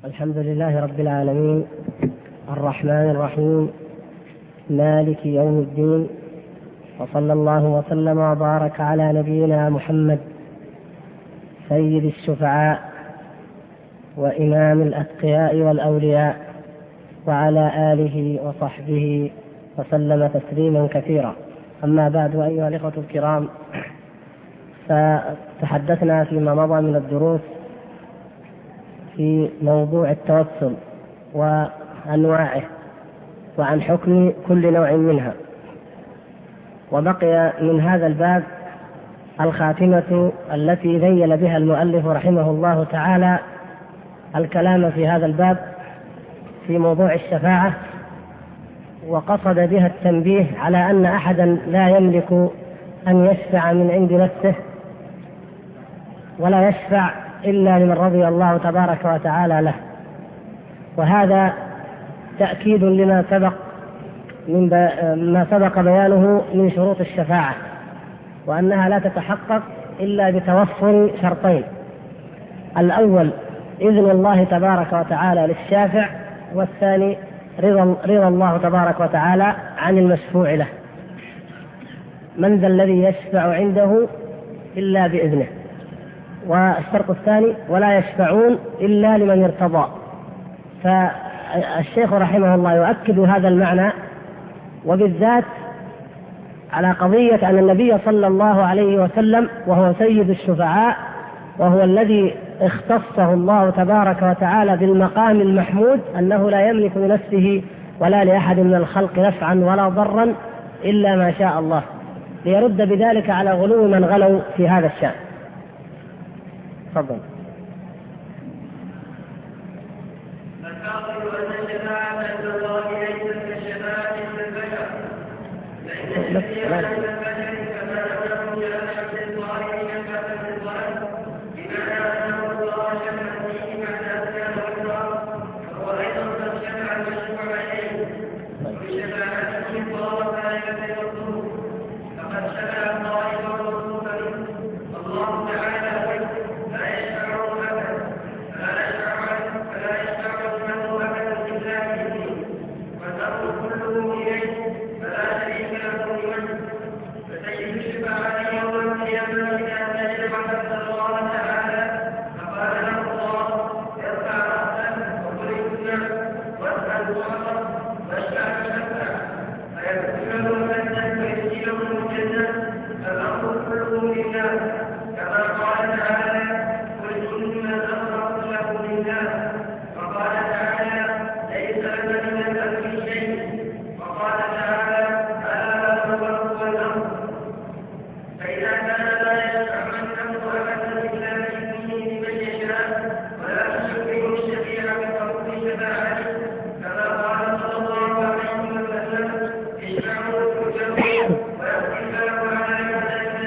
الحمد لله رب العالمين، الرحمن الرحيم، مالك يوم الدين، وصلى الله وسلم وبارك على نبينا محمد سيد الشفعاء وإمام الأتقياء والأولياء، وعلى آله وصحبه وسلم تسليما كثيرا. أما بعد، أيها الإخوة الكرام، فتحدثنا فيما مضى من الدروس في موضوع التوسل وأنواعه وعن حكم كل نوع منها، وبقي من هذا الباب الخاتمة التي ذيل بها المؤلف رحمه الله تعالى الكلام في هذا الباب في موضوع الشفاعة، وقصد بها التنبيه على أن أحدا لا يملك أن يشفع من عند نفسه، ولا يشفع إلا لمن رضي الله تبارك وتعالى له. وهذا تأكيد لما سبق ما سبق بيانه من شروط الشفاعة، وأنها لا تتحقق إلا بتوفر شرطين: الأول إذن الله تبارك وتعالى للشافع، والثاني رضا الله تبارك وتعالى عن المشفوع له. من ذا الذي يشفع عنده إلا بإذنه. والشرط الثاني: ولا يشفعون إلا لمن ارتضى. فالشيخ رحمه الله يؤكد هذا المعنى، وبالذات على قضية أن النبي صلى الله عليه وسلم وهو سيد الشفعاء، وهو الذي اختصه الله تبارك وتعالى بالمقام المحمود، أنه لا يملك لنفسه ولا لأحد من الخلق نفعا ولا ضرا إلا ما شاء الله، ليرد بذلك على غلو من غلوا في هذا الشأن. تفضل. الحاصل أن الشفاعة عند الله ليست كالشفاعة عند البشر، ليست عند البشر كما أنه جاء عند الله شفاعة الظلم، بمعنى أنه الله شفع فيه بعد أسلام والإكرام، وهو أيضا قد شفع المشفوع إليه، وبشفاعته الله تعالى يرسله، فقد شفع الله ورسوله الله تعالى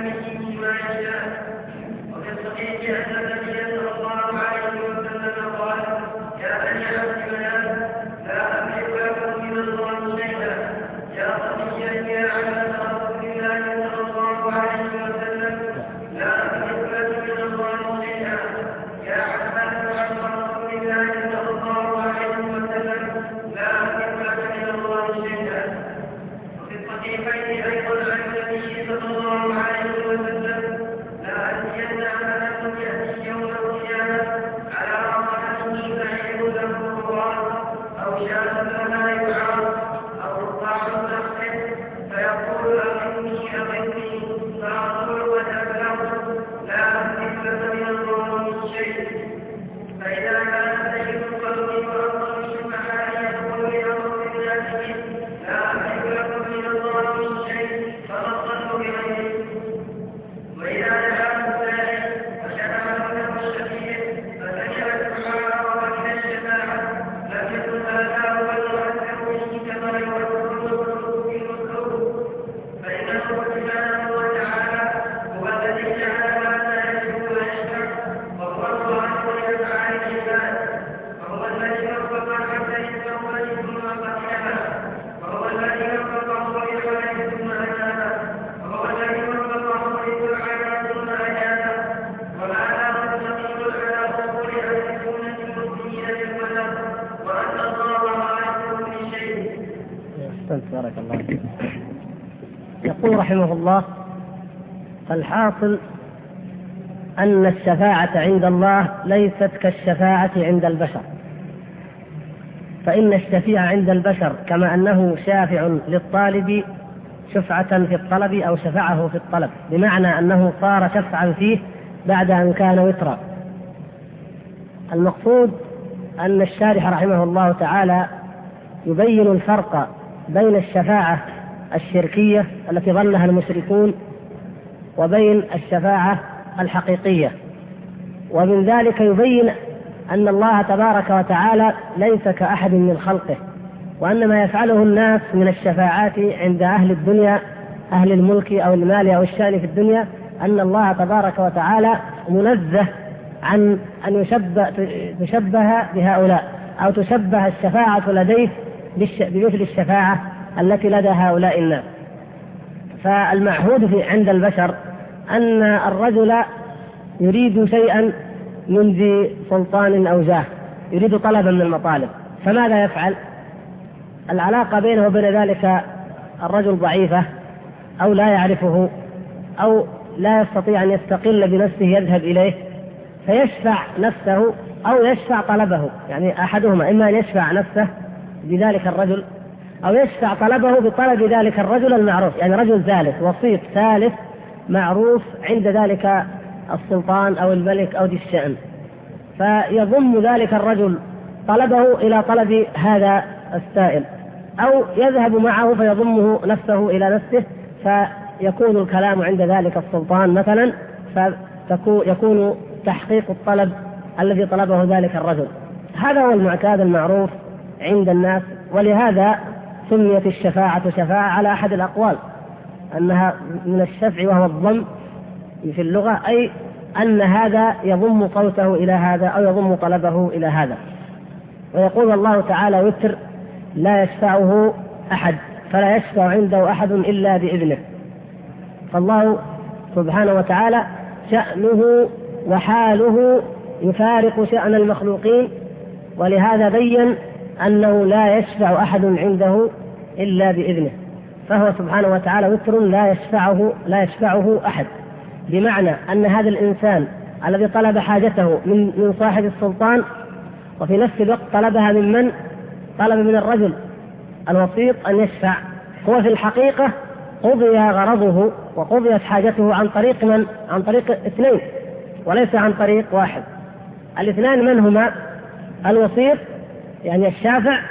قال أحسنت بارك الله فيك. يقول رحمه الله: فالحاصل أن الشفاعة عند الله ليست كالشفاعة عند البشر، فإن الشفيع عند البشر كما أنه شافع للطالب شفعة في الطلب أو شفعه في الطلب، بمعنى أنه صار شفعا فيه بعد أن كان وترا. المقصود أن الشارح رحمه الله تعالى يبين الفرق بين الشفاعة الشركية التي ظنها المشركون وبين الشفاعة الحقيقية، ومن ذلك يبين أن الله تبارك وتعالى ليس كأحد من خلقه، وأن ما يفعله الناس من الشفاعات عند أهل الدنيا أهل الملك أو المال أو الشأن في الدنيا، أن الله تبارك وتعالى منزه عن أن تشبه بهؤلاء أو تشبه الشفاعة لديه بمثل الشفاعة التي لدى هؤلاء الناس. فالمعهود عند البشر أن الرجل يريد شيئا من ذي سلطان أو جاه، يريد طلبا من المطالب، فماذا يفعل؟ العلاقة بينه وبين ذلك الرجل ضعيفة أو لا يعرفه أو لا يستطيع أن يستقل بنفسه يذهب إليه فيشفع نفسه أو يشفع طلبه، يعني أحدهما، إما أن يشفع نفسه بذلك الرجل أو يشفع طلبه بطلب ذلك الرجل المعروف، يعني رجل ثالث وسيط ثالث معروف عند ذلك السلطان أو الملك أو ذي الشأن، فيضم ذلك الرجل طلبه إلى طلب هذا السائل، أو يذهب معه فيضمه نفسه إلى نفسه، فيكون الكلام عند ذلك السلطان مثلا، فيكون تحقيق الطلب الذي طلبه ذلك الرجل. هذا هو المعتاد المعروف عند الناس، ولهذا سميت الشفاعة شفاعة على أحد الأقوال، أنها من الشفع وهو الضم في اللغة، أي أن هذا يضم صوته إلى هذا أو يضم طلبه إلى هذا. ويقول الله تعالى: وتر لا يشفعه أحد فلا يشفع عنده أحد إلا بإذنه. فالله سبحانه وتعالى شأنه وحاله يفارق شأن المخلوقين، ولهذا بين أنه لا يشفع أحد عنده إلا بإذنه، فهو سبحانه وتعالى وتر لا يشفعه أحد، بمعنى أن هذا الإنسان الذي طلب حاجته من صاحب السلطان وفي نفس الوقت طلبها من طلب من الرجل الوسيط أن يشفع، هو في الحقيقة قضي غرضه وقضيت حاجته عن طريق من؟ عن طريق اثنين وليس عن طريق واحد. الاثنان من هما؟ الوسيط يعني الشافع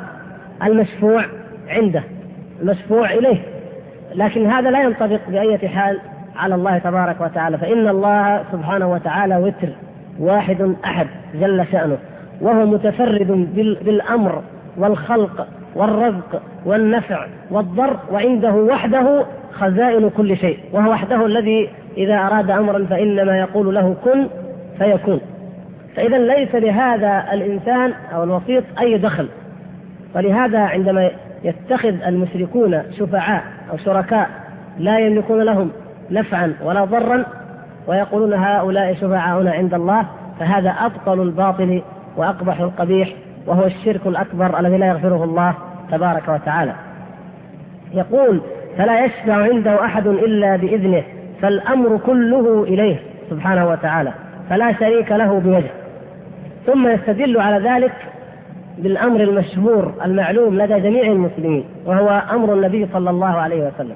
والمشفوع عنده، المشفوع إليه، لكن هذا لا ينطبق بأي حال على الله تبارك وتعالى، فإن الله سبحانه وتعالى وتر واحد أحد جل شأنه، وهو متفرد بالأمر والخلق والرزق والنفع والضر، وعنده وحده خزائن كل شيء، وهو وحده الذي إذا أراد أمرا فإنما يقول له كن فيكون. فإذا ليس لهذا الإنسان أو الوسيط أي دخل، ولهذا عندما يتخذ المشركون شفعاء أو شركاء لا يملكون لهم نفعا ولا ضرا ويقولون هؤلاء شفعاؤنا عند الله، فهذا أبطل الباطل وأقبح القبيح، وهو الشرك الأكبر الذي لا يغفره الله تبارك وتعالى. يقول: فلا يشفع عنده أحد إلا بإذنه، فالأمر كله إليه سبحانه وتعالى، فلا شريك له بوجه. ثم يستدل على ذلك بالأمر المشهور المعلوم لدى جميع المسلمين، وهو أمر النبي صلى الله عليه وسلم.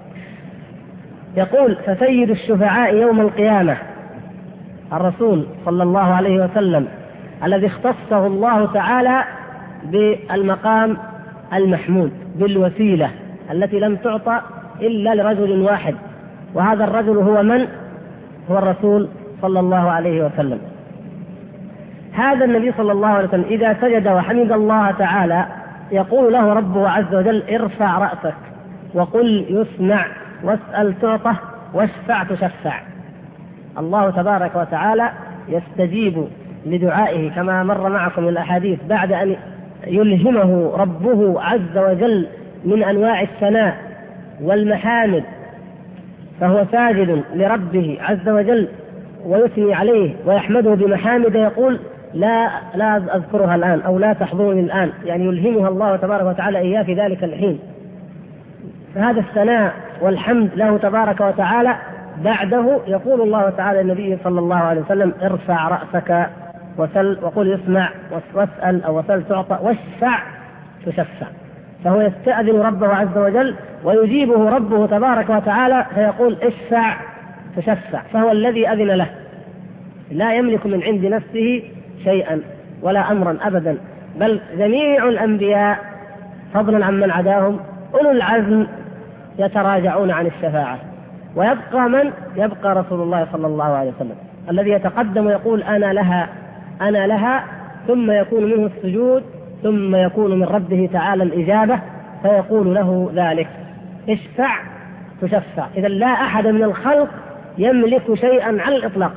يقول: فسيد الشفعاء يوم القيامة الرسول صلى الله عليه وسلم الذي اختصه الله تعالى بالمقام المحمود بالوسيلة التي لم تعطى إلا لرجل واحد، وهذا الرجل هو من؟ هو الرسول صلى الله عليه وسلم. هذا النبي صلى الله عليه وسلم إذا سجد وحمد الله تعالى يقول له ربه عز وجل: ارفع رأسك وقل يسمع واسأل تعطى واشفع تشفع. الله تبارك وتعالى يستجيب لدعائه كما مر معكم الأحاديث بعد أن يلهمه ربه عز وجل من أنواع الثناء والمحامد، فهو ساجد لربه عز وجل ويثني عليه ويحمده بمحامد، يقول: لا أذكرها الآن أو لا تحضرني الآن، يعني يلهمها الله تبارك وتعالى إياه في ذلك الحين. فهذا الثناء والحمد له تبارك وتعالى. بعده يقول الله تعالى للنبي صلى الله عليه وسلم: ارفع رأسك وسل وقل يسمع، واسأل أو وسل تعطى، واشفع تشفع. فهو يستأذن ربه عز وجل ويجيبه ربه تبارك وتعالى فيقول: اشفع تشفع. فهو الذي أذن له، لا يملك من عند نفسه شيئا ولا أمرا أبدا، بل جميع الأنبياء فضلا عن من عداهم أولو العزم يتراجعون عن الشفاعة، ويبقى من؟ يبقى رسول الله صلى الله عليه وسلم الذي يتقدم ويقول: أنا لها أنا لها، ثم يكون منه السجود، ثم يكون من ربه تعالى الإجابة، فيقول له ذلك: اشفع تشفع. إذا لا أحد من الخلق يملك شيئا على الإطلاق،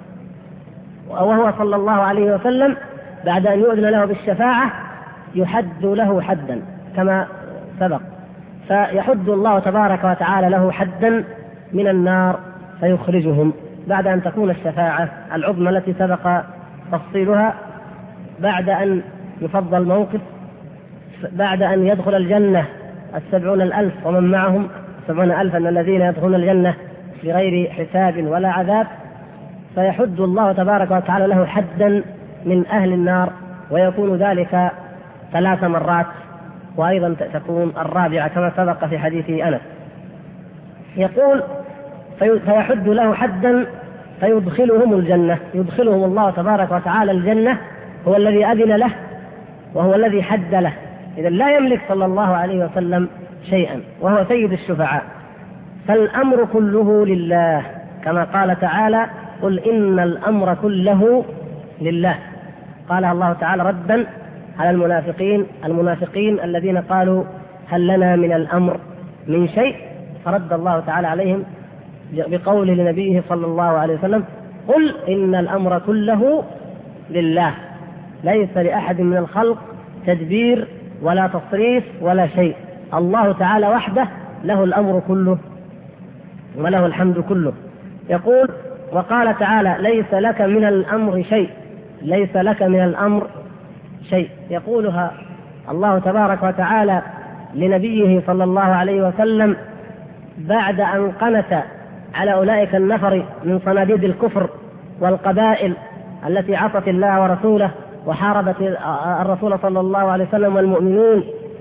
وهو صلى الله عليه وسلم بعد أن يؤذن له بالشفاعة يحد له حدا كما سبق، فيحد الله تبارك وتعالى له حدا من النار فيخرجهم بعد أن تكون الشفاعة العظمى التي سبق تفصيلها، بعد أن يفضل موقف، بعد أن يدخل الجنة 70,000 ومن معهم 70,000 الذين يدخلون الجنة بغير حساب ولا عذاب، فيحد الله تبارك وتعالى له حدا من أهل النار، ويكون ذلك 3 مرات، وأيضا تكون الرابعة كما سبق في حديث أنس. يقول: فيحد له حدا فيدخلهم الجنة، يدخلهم الله تبارك وتعالى الجنة، هو الذي أذن له وهو الذي حد له. إذا لا يملك صلى الله عليه وسلم شيئا، وهو سيد الشفعاء. فالأمر كله لله، كما قال تعالى: قل إن الأمر كله لله. قالها الله تعالى ردا على المنافقين الذين قالوا: هل لنا من الأمر من شيء؟ فرد الله تعالى عليهم بقوله لنبيه صلى الله عليه وسلم: قل إن الأمر كله لله، ليس لأحد من الخلق تدبير ولا تصريف ولا شيء، الله تعالى وحده له الأمر كله وله الحمد كله. يقول: وقال تعالى: ليس لك من الأمر شيء، ليس لك من الأمر شيء. يقولها الله تبارك وتعالى لنبيه صلى الله عليه وسلم بعد أن قنت على أولئك النفر من صناديد الكفر والقبائل التي عصت الله ورسوله وحاربت الرسول صلى الله عليه وسلم والمؤمنين،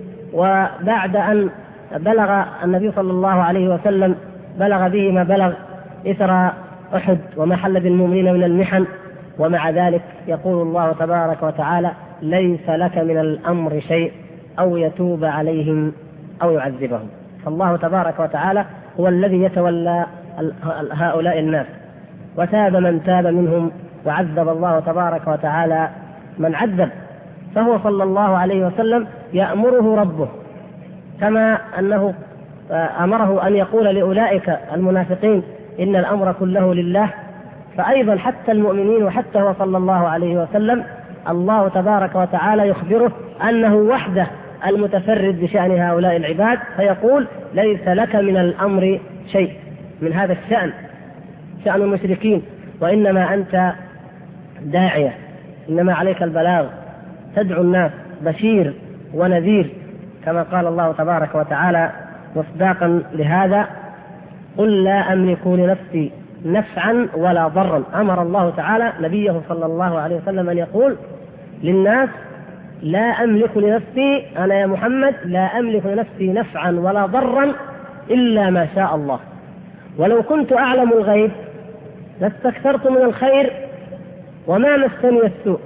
وبعد أن بلغ النبي صلى الله عليه وسلم بلغ به ما بلغ إثر أحد وما حل بالمؤمنين من المحن، ومع ذلك يقول الله تبارك وتعالى: ليس لك من الأمر شيء أو يتوب عليهم أو يعذبهم. فالله تبارك وتعالى هو الذي يتولى هؤلاء الناس، وتاب من تاب منهم، وعذب الله تبارك وتعالى من عذب. فهو صلى الله عليه وسلم يأمره ربه كما أنه أمره أن يقول لأولئك المنافقين: إن الأمر كله لله، فأيضا حتى المؤمنين وحتى هو صلى الله عليه وسلم الله تبارك وتعالى يخبره أنه وحده المتفرد بشأن هؤلاء العباد، فيقول: ليس لك من الأمر شيء من هذا الشأن، شأن المشركين، وإنما أنت داعية، إنما عليك البلاغ، تدعو الناس بشير ونذير، كما قال الله تبارك وتعالى مصداقا لهذا: قل لا أملك لنفسي نفعا ولا ضرا. أمر الله تعالى نبيه صلى الله عليه وسلم أن يقول للناس: لا أملك لنفسي، أنا يا محمد لا أملك لنفسي نفعا ولا ضرا إلا ما شاء الله، ولو كنت أعلم الغيب لاستكثرت من الخير وما مسني السوء،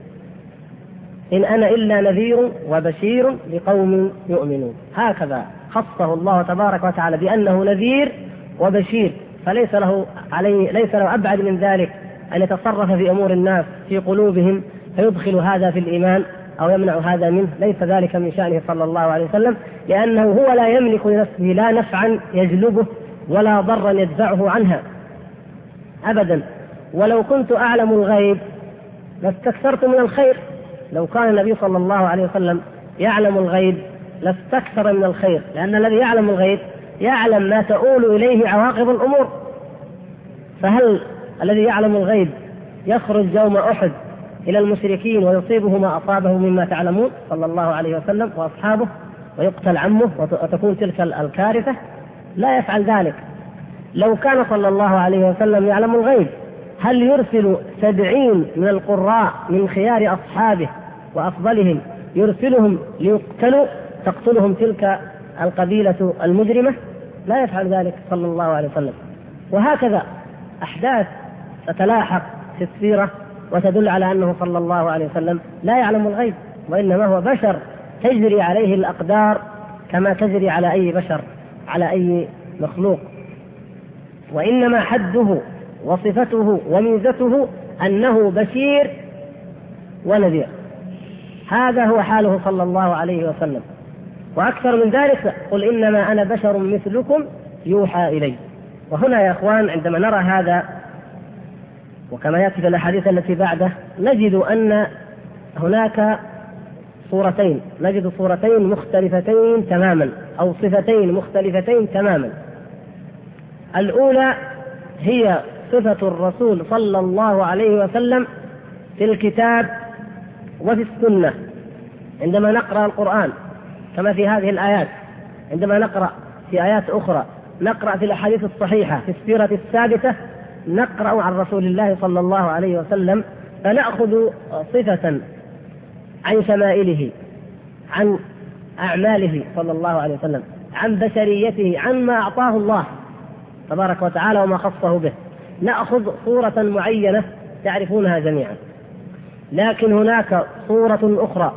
إن أنا إلا نذير وبشير لقوم يؤمنون. هكذا خصه الله تبارك وتعالى بأنه نذير وبشير، فليس له أبعد من ذلك أن يتصرف في أمور الناس في قلوبهم فيدخل هذا في الإيمان أو يمنع هذا منه. ليس ذلك من شأنه صلى الله عليه وسلم، لأنه هو لا يملك لنفسه لا نفعا يجلبه ولا ضرا يدفعه عنها أبدا. ولو كنت أعلم الغيب لاستكثرت من الخير، لو كان النبي صلى الله عليه وسلم يعلم الغيب لاستكثر من الخير، لأن الذي يعلم الغيب يعلم ما تؤول إليه عواقب الأمور. فهل الذي يعلم الغيب يخرج يوم أحد إلى المشركين ويصيبه ما أصابه مما تعلمون صلى الله عليه وسلم وأصحابه؟ ويقتل عمه وتكون تلك الكارثة؟ لا يفعل ذلك. لو كان صلى الله عليه وسلم يعلم الغيب هل يرسل 70 من القراء من خيار أصحابه وأفضلهم يرسلهم ليقتلوا تقتلهم تلك القبيلة المجرمة؟ لا يفعل ذلك صلى الله عليه وسلم. وهكذا أحداث تتلاحق في السيرة وتدل على أنه صلى الله عليه وسلم لا يعلم الغيب، وإنما هو بشر تجري عليه الأقدار كما تجري على أي بشر، على أي مخلوق. وإنما حده وصفته وميزته أنه بشير ونذير، هذا هو حاله صلى الله عليه وسلم. وأكثر من ذلك قل إنما أنا بشر مثلكم يوحى إلي. وهنا يا أخوان عندما نرى هذا وكما يأتي في الأحاديث التي بعده نجد أن هناك صورتين، نجد صورتين مختلفتين تماما أو صفتين مختلفتين تماما. الأولى هي صفة الرسول صلى الله عليه وسلم في الكتاب وفي السنة عندما نقرأ القرآن كما في هذه الآيات، عندما نقرأ في آيات أخرى، نقرأ في الأحاديث الصحيحة في السيرة الثابتة، نقرأ عن رسول الله صلى الله عليه وسلم فنأخذ صفة عن شمائله، عن أعماله صلى الله عليه وسلم، عن بشريته، عن ما أعطاه الله تبارك وتعالى وما خصه به، نأخذ صورة معينة تعرفونها جميعا. لكن هناك صورة أخرى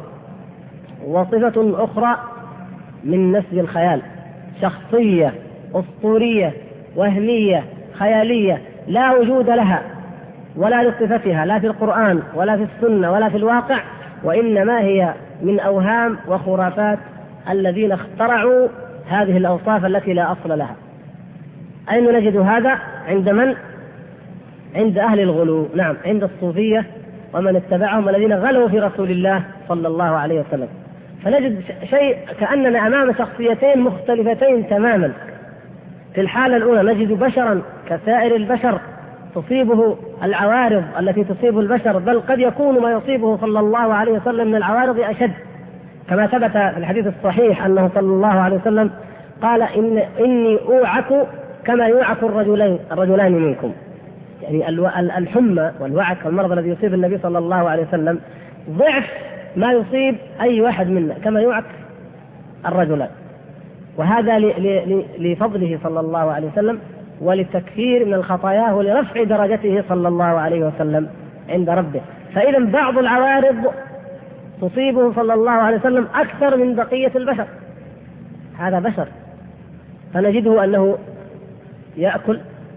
وصفة أخرى من نسج الخيال، شخصية أسطورية وهمية خيالية لا وجود لها ولا لصفتها لا في القرآن ولا في السنة ولا في الواقع، وإنما هي من أوهام وخرافات الذين اخترعوا هذه الأوصاف التي لا أصل لها. أين نجد هذا؟ عند من؟ عند أهل الغلو، نعم، عند الصوفية ومن اتبعهم الذين غلوا في رسول الله صلى الله عليه وسلم. فنجد شيء كأننا أمام شخصيتين مختلفتين تماما. في الحالة الأولى نجد بشرا كسائر البشر تصيبه العوارض التي تصيب البشر، بل قد يكون ما يصيبه صلى الله عليه وسلم من العوارض أشد، كما ثبت في الحديث الصحيح أنه صلى الله عليه وسلم قال إني أوعك كما يوعك الرجلان منكم. يعني الحمى والوعك والمرض الذي يصيب النبي صلى الله عليه وسلم ضعف ما يصيب أي واحد منا كما يوعك الرجلان، وهذا لفضله صلى الله عليه وسلم وللتكفير من الخطايا ولرفع درجته صلى الله عليه وسلم عند ربه. فإذا بعض العوارض تصيبه صلى الله عليه وسلم أكثر من بقية البشر، هذا بشر. فنجده أنه يأكل،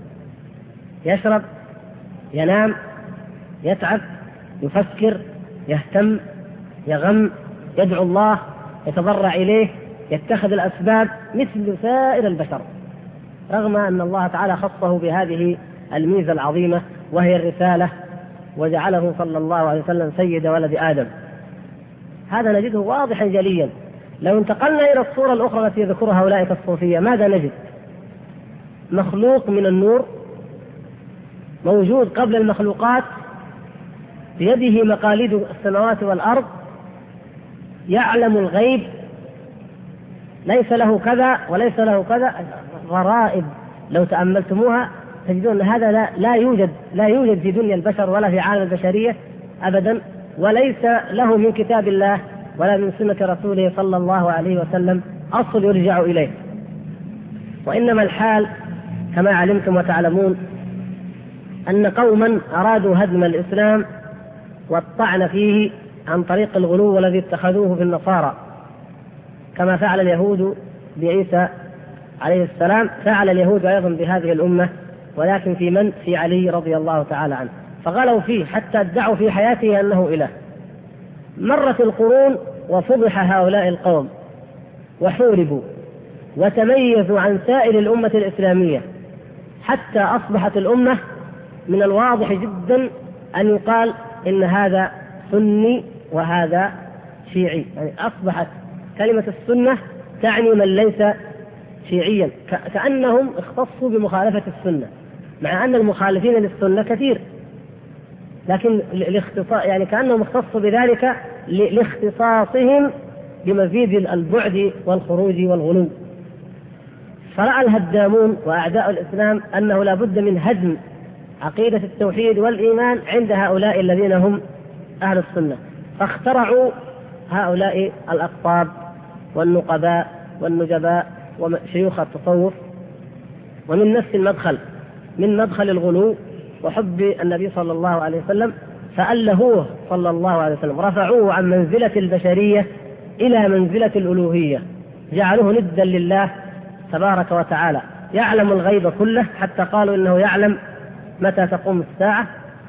يشرب، ينام، يتعب، يفكر، يهتم، يغم، يدعو الله، يتضرع إليه، يتخذ الأسباب مثل سائر البشر، رغم أن الله تعالى خصه بهذه الميزة العظيمة وهي الرسالة، وجعله صلى الله عليه وسلم سيد ولد آدم. هذا نجده واضحا جليا. لو انتقلنا إلى الصورة الأخرى التي يذكرها أولئك الصوفية، ماذا نجد؟ مخلوق من النور موجود قبل المخلوقات، بيده مقاليد السماوات والأرض، يعلم الغيب، ليس له كذا وليس له كذا، غرائب لو تأملتموها تجدون أن هذا لا يوجد في دنيا البشر ولا في عالم البشرية أبدا، وليس له من كتاب الله ولا من سنة رسوله صلى الله عليه وسلم أصل يرجع إليه. وإنما الحال كما علمتم وتعلمون أن قوما أرادوا هدم الإسلام والطعن فيه عن طريق الغلو الذي اتخذوه في النصارى، كما فعل اليهود بعيسى عليه السلام، فعل اليهود أيضا بهذه الأمة، ولكن في علي رضي الله تعالى عنه، فغلوا فيه حتى ادعوا في حياته أنه إله. مرت القرون وفضح هؤلاء القوم وحوربوا وتميزوا عن سائر الأمة الإسلامية، حتى أصبحت الأمة من الواضح جدا أن يقال إن هذا سني وهذا شيعي. يعني أصبحت كلمة السنة تعني من ليس شيعيا، كأنهم اختصوا بمخالفة السنة، مع أن المخالفين للسنة كثير، لكن يعني كأنهم اختصوا بذلك لاختصاصهم بمزيد البعد والخروج والغلو. فرأى الهدامون وأعداء الإسلام أنه لا بد من هدم عقيدة التوحيد والإيمان عند هؤلاء الذين هم أهل السنة، فاخترعوا هؤلاء الأقطاب والنقباء والنجباء وشيوخ التصوف، ومن نفس المدخل، من مدخل الغلو وحب النبي صلى الله عليه وسلم، فألهوه صلى الله عليه وسلم، رفعوه عن منزلة البشرية إلى منزلة الألوهية، جعلوه ندا لله تبارك وتعالى، يعلم الغيب كله، حتى قالوا إنه يعلم متى تقوم الساعة،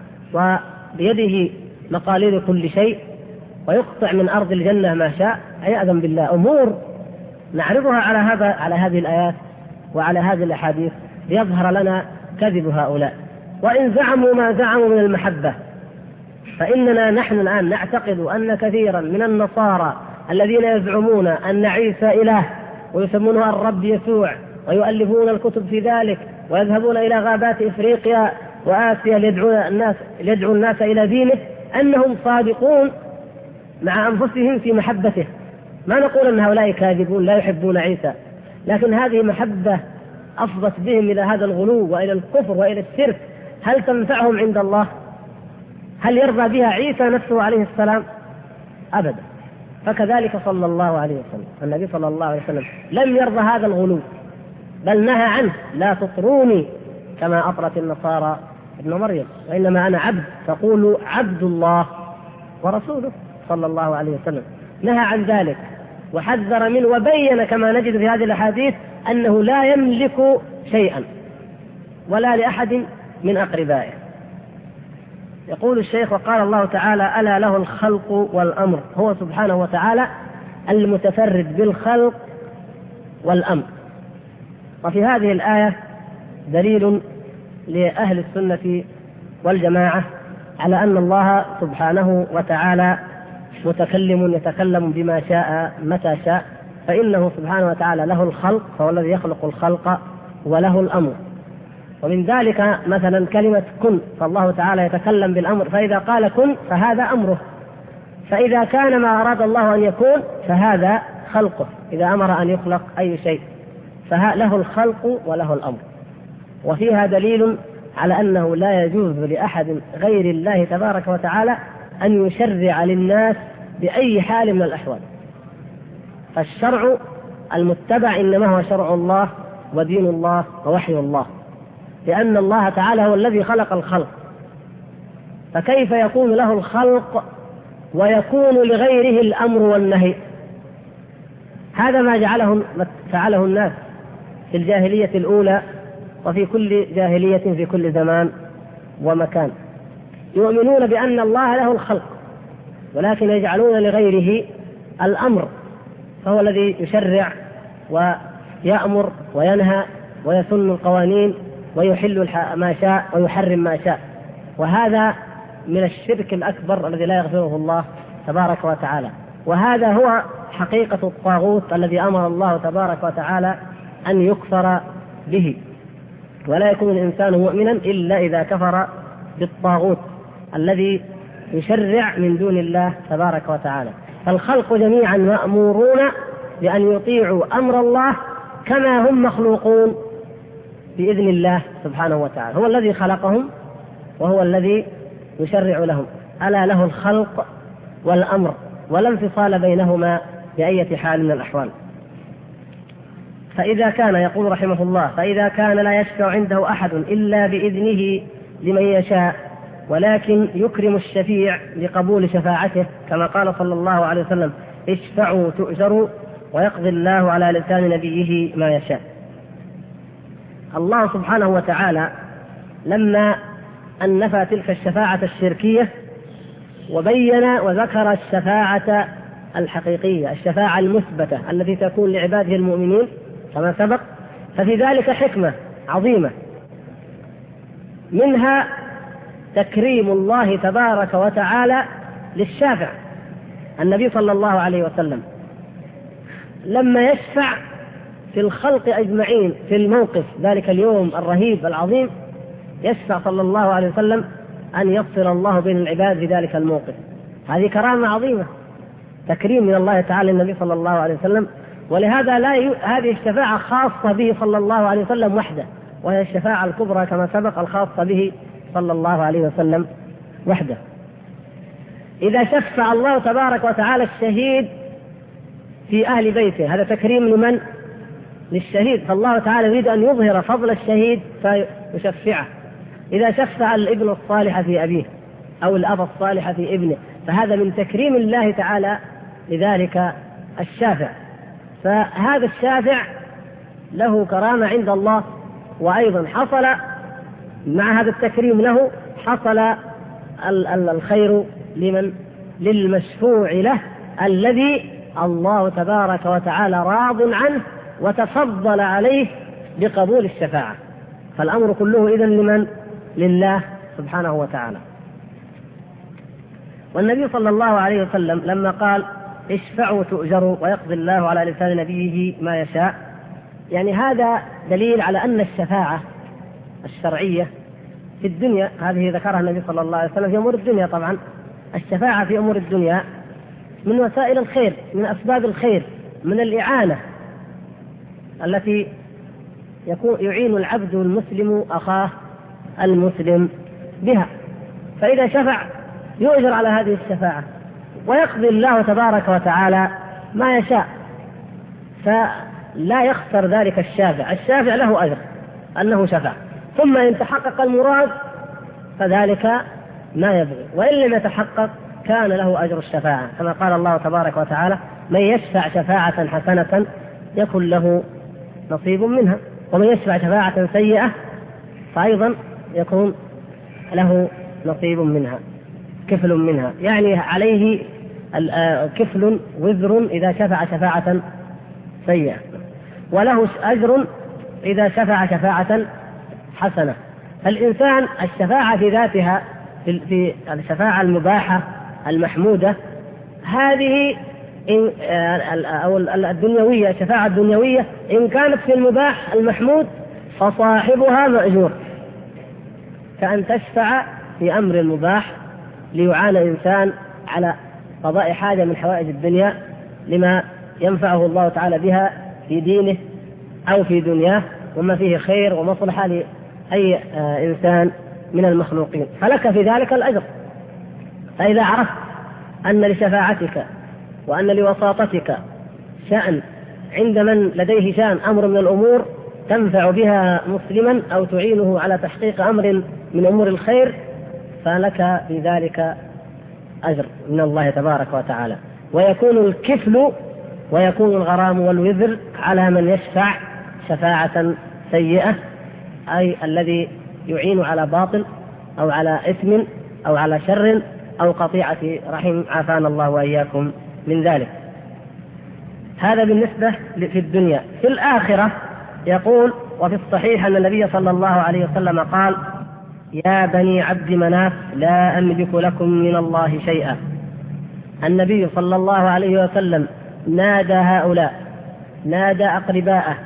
وبيده مقاليد كل شيء، ويقطع من أرض الجنة ما شاء. يأذن بالله أمور نعرضها على هذه الآيات وعلى هذه الأحاديث ليظهر لنا كذب هؤلاء. وإن زعموا ما زعموا من المحبة، فإننا نحن الآن نعتقد أن كثيرا من النصارى الذين يزعمون أن عيسى إله ويسمونه الرب يسوع ويؤلفون الكتب في ذلك ويذهبون إلى غابات إفريقيا وآسيا ليدعوا الناس إلى دينه، أنهم صادقون مع أنفسهم في محبته. ما نقول أن هؤلاء كاذبون لا يحبون عيسى، لكن هذه محبة أفضت بهم إلى هذا الغلو وإلى الكفر وإلى الشرك، هل تنفعهم عند الله؟ هل يرضى بها عيسى نفسه عليه السلام؟ أبدا. فكذلك صلى الله عليه وسلم، النبي صلى الله عليه وسلم لم يرضى هذا الغلو، بل نهى عنه: لا تطروني كما أطرت النصارى ابن مريم، وإنما أنا عبد، فقولوا عبد الله ورسوله صلى الله عليه وسلم. نهى عن ذلك وحذر منه، وبين كما نجد في هذه الأحاديث أنه لا يملك شيئا ولا لأحد من أقربائه. يقول الشيخ: وقال الله تعالى: ألا له الخلق والأمر. هو سبحانه وتعالى المتفرد بالخلق والأمر. وفي هذه الآية دليل لأهل السنة والجماعة على أن الله سبحانه وتعالى متكلم يتكلم بما شاء متى شاء، فإنه سبحانه وتعالى له الخلق، فهو الذي يخلق الخلق، وله الأمر. ومن ذلك مثلا كلمة كن، فالله تعالى يتكلم بالأمر، فإذا قال كن فهذا أمره، فإذا كان ما أراد الله أن يكون فهذا خلقه، إذا أمر أن يخلق أي شيء فله الخلق وله الأمر. وفيها دليل على أنه لا يجوز لأحد غير الله تبارك وتعالى أن يشرع للناس بأي حال من الأحوال، فالشرع المتبع إنما هو شرع الله ودين الله ووحي الله، لأن الله تعالى هو الذي خلق الخلق، فكيف يكون له الخلق ويكون لغيره الأمر والنهي؟ هذا ما فعله الناس في الجاهلية الأولى وفي كل جاهلية في كل زمان ومكان، يؤمنون بأن الله له الخلق ولكن يجعلون لغيره الأمر، فهو الذي يشرع ويأمر وينهى ويسن القوانين ويحل ما شاء ويحرم ما شاء. وهذا من الشرك الأكبر الذي لا يغفره الله تبارك وتعالى. وهذا هو حقيقة الطاغوت الذي أمر الله تبارك وتعالى أن يكفر به، ولا يكون الإنسان مؤمنا إلا إذا كفر بالطاغوت الذي يشرع من دون الله تبارك وتعالى. فالخلق جميعا مأمورون بأن يطيعوا أمر الله كما هم مخلوقون بإذن الله سبحانه وتعالى، هو الذي خلقهم وهو الذي يشرع لهم. ألا له الخلق والأمر، ولا انفصال بينهما بأية حال من الأحوال. فإذا كان، يقول رحمه الله: فإذا كان لا يشفع عنده أحد إلا بإذنه لمن يشاء، ولكن يكرم الشفيع لقبول شفاعته، كما قال صلى الله عليه وسلم: اشفعوا تؤجروا، ويقضي الله على لسان نبيه ما يشاء. الله سبحانه وتعالى لما أن نفى تلك الشفاعة الشركية وبين وذكر الشفاعة الحقيقية، الشفاعة المثبتة التي تكون لعباده المؤمنين كما سبق، ففي ذلك حكمة عظيمة، منها تكريم الله تبارك وتعالى للشافع النبي صلى الله عليه وسلم، لما يشفع في الخلق أجمعين في الموقف ذلك اليوم الرهيب العظيم، يشفع صلى الله عليه وسلم أن يفصل الله بين العباد في ذلك الموقف. هذه كرامة عظيمة، تكريم من الله تعالى للنبي صلى الله عليه وسلم. ولهذا هذه الشفاعة خاصة به صلى الله عليه وسلم وحده، وهي الشفاعة الكبرى كما سبق الخاصة به صلى الله عليه وسلم وحده. إذا شفع الله تبارك وتعالى الشهيد في أهل بيته، هذا تكريم لمن؟ للشهيد، فالله تعالى يريد أن يظهر فضل الشهيد فيشفعه. إذا شفع الابن الصالح في أبيه أو الأب الصالح في ابنه، فهذا من تكريم الله تعالى لذلك الشافع. فهذا الشافع له كرامة عند الله، وأيضا حصل مع هذا التكريم له حصل الخير للمشفوع له الذي الله تبارك وتعالى راض عنه وتفضل عليه بقبول الشفاعة. فالأمر كله إذن لمن؟ لله سبحانه وتعالى. والنبي صلى الله عليه وسلم لما قال اشفعوا تؤجروا ويقضي الله على لسان نبيه ما يشاء، يعني هذا دليل على أن الشفاعة الشرعية في الدنيا، هذه ذكرها النبي صلى الله عليه وسلم في أمور الدنيا. طبعا الشفاعة في أمور الدنيا من وسائل الخير، من أسباب الخير، من الإعانة التي يعين العبد المسلم أخاه المسلم بها. فإذا شفع يؤجر على هذه الشفاعة، ويقضي الله تبارك وتعالى ما يشاء، فلا يخسر ذلك الشافع. الشافع له أجر أنه شفع، ثم إن تحقق المراد فذلك ما يبغي، وإن لم يتحقق كان له أجر الشفاعة، كما قال الله تبارك وتعالى من يشفع شفاعة حسنة يكن له نصيب منها، ومن يشفع شفاعة سيئة فأيضا يكون له نصيب منها، كفل منها، يعني عليه كفل وزر إذا شفع شفاعة سيئة، وله أجر إذا شفع شفاعة حسنة. فالإنسان الشفاعة في ذاتها في الشفاعة المباحة المحمودة هذه أو الدنيوية، الشفاعة الدنيوية إن كانت في المباح المحمود فصاحبها مأجور، كأن تشفع في أمر المباح ليعان إنسان على قضاء حاجة من حوائج الدنيا لما ينفعه الله تعالى بها في دينه أو في دنياه، وما فيه خير ومصلحة لأي إنسان من المخلوقين، فلك في ذلك الأجر. فإذا عرفت أن لشفاعتك وأن لوساطتك شأن عند من لديه شأن أمر من الأمور تنفع بها مسلما أو تعينه على تحقيق أمر من أمور الخير، فلك في ذلك أجر من الله تبارك وتعالى، ويكون الكفل ويكون الغرام والوزر على من يشفع شفاعة سيئة، أي الذي يعين على باطل أو على إثم أو على شر أو قطيعة رحم، عافانا الله وإياكم من ذلك. هذا بالنسبة في الدنيا. في الآخرة يقول وفي الصحيح أن النبي صلى الله عليه وسلم قال يا بني عبد مناف لا أملك لكم من الله شيئا. النبي صلى الله عليه وسلم نادى هؤلاء، نادى أقرباءه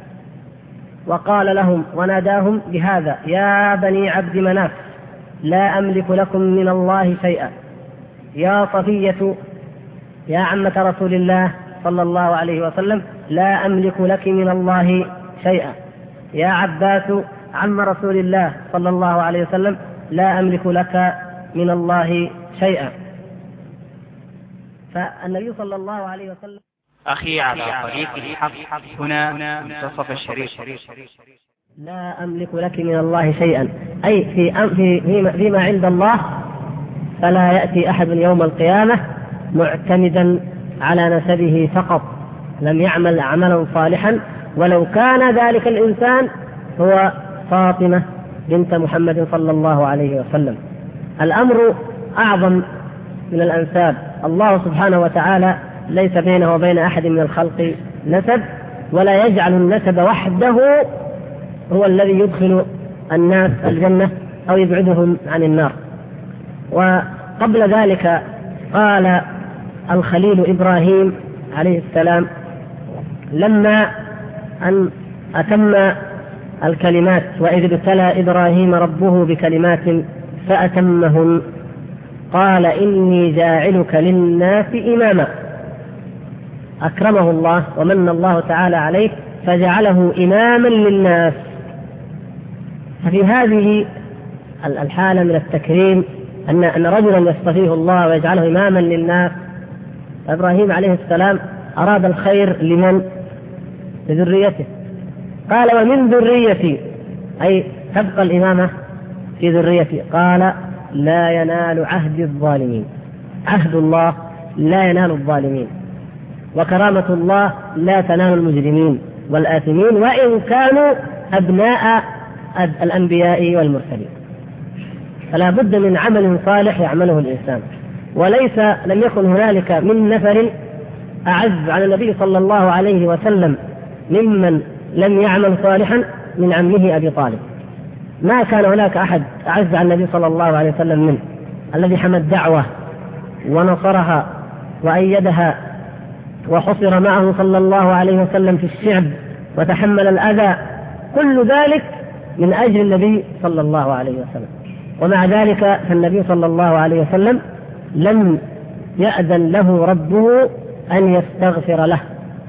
وقال لهم وناداهم بهذا يا بني عبد مناف لا أملك لكم من الله شيئا، يا صفية يا عمة رسول الله صلى الله عليه وسلم لا أملك لك من الله شيئا، يا عباس عم رسول الله صلى الله عليه وسلم لا أملك لك من الله شيئا. فالنبي صلى الله عليه وسلم أخي على طريق الحق هنا منتصف الشريط. لا أملك لك من الله شيئا، أي فيما عند الله، فلا يأتي أحد يوم القيامة معتمدا على نسبه فقط، لم يعمل عملا صالحا ولو كان ذلك الإنسان هو فاطمة بنت محمد صلى الله عليه وسلم. الأمر أعظم من الأنساب. الله سبحانه وتعالى ليس بينه وبين أحد من الخلق نسب، ولا يجعل النسب وحده هو الذي يدخل الناس الجنة أو يبعدهم عن النار. وقبل ذلك قال الخليل إبراهيم عليه السلام لما أن أتم الكلمات وإذ ابتلى إبراهيم ربه بكلمات فأتمهن قال إني جاعلك للناس إماما. أكرمه الله ومن الله تعالى عليه فجعله إماما للناس. ففي هذه الحالة من التكريم أن رجلا يصطفيه الله ويجعله إماما للناس، إبراهيم عليه السلام أراد الخير لمن؟ لذريته، قال ومن ذريتي، أي تبقى الإمامة في ذريتي. قال لا ينال عهد الظالمين، عهد الله لا ينال الظالمين، وكرامة الله لا تنال المجرمين والآثمين وإن كانوا أبناء الأنبياء والمرسلين. فلا بد من عمل صالح يعمله الإنسان، لم يكن هنالك من نفر أعز على النبي صلى الله عليه وسلم ممن لم يعمل صالحا من عمه أبي طالب. ما كان هناك أحد أعز على النبي صلى الله عليه وسلم منه، الذي حمى الدعوة ونصرها وأيدها وحصر معه صلى الله عليه وسلم في الشعب وتحمل الأذى، كل ذلك من أجل النبي صلى الله عليه وسلم. ومع ذلك فالنبي صلى الله عليه وسلم لم يأذن له ربه أن يستغفر له،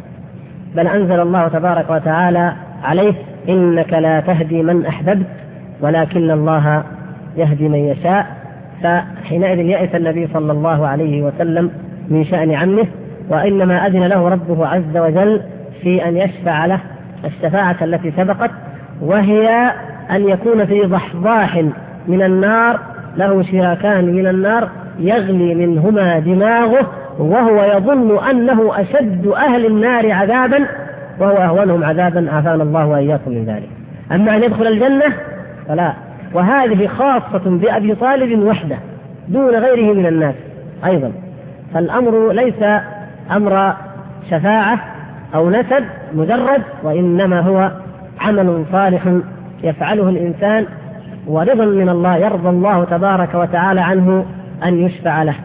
بل أنزل الله تبارك وتعالى عليه إنك لا تهدي من أحببت ولكن الله يهدي من يشاء. فحينئذ يأس النبي صلى الله عليه وسلم من شأن عمه، وإنما أذن له ربه عز وجل في أن يشفع له الشفاعة التي سبقت، وهي أن يكون في ضحضاح من النار له شراكان من النار يغلي منهما دماغه وهو يظن أنه أشد أهل النار عذابا وهو أهونهم عذابا، عافانا الله وإياكم من ذلك. أما أن يدخل الجنة فلا، وهذه خاصة بأبي طالب وحده دون غيره من الناس أيضا. فالأمر ليس أمر شفاعة أو نسب مجرد، وإنما هو عمل صالح يفعله الإنسان ورضا من الله، يرضى الله تبارك وتعالى عنه أن يشفع له.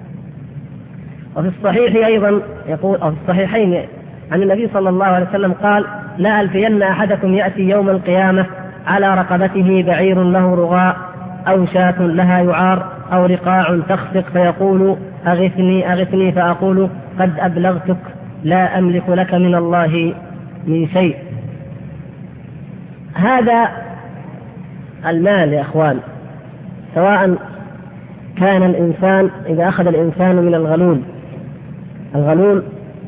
وفي الصحيح أيضا يقول، أو في الصحيحين عن النبي صلى الله عليه وسلم قال لا ألفين أحدكم يأتي يوم القيامة على رقبته بعير له رغاء أو شاة لها يعار أو رقاع تخفق فيقول أغثني أغثني، فأقول قد أبلغتك لا أملك لك من الله من شيء. هذا المال يا أخوان، سواء كان الإنسان إذا أخذ الإنسان من الغلول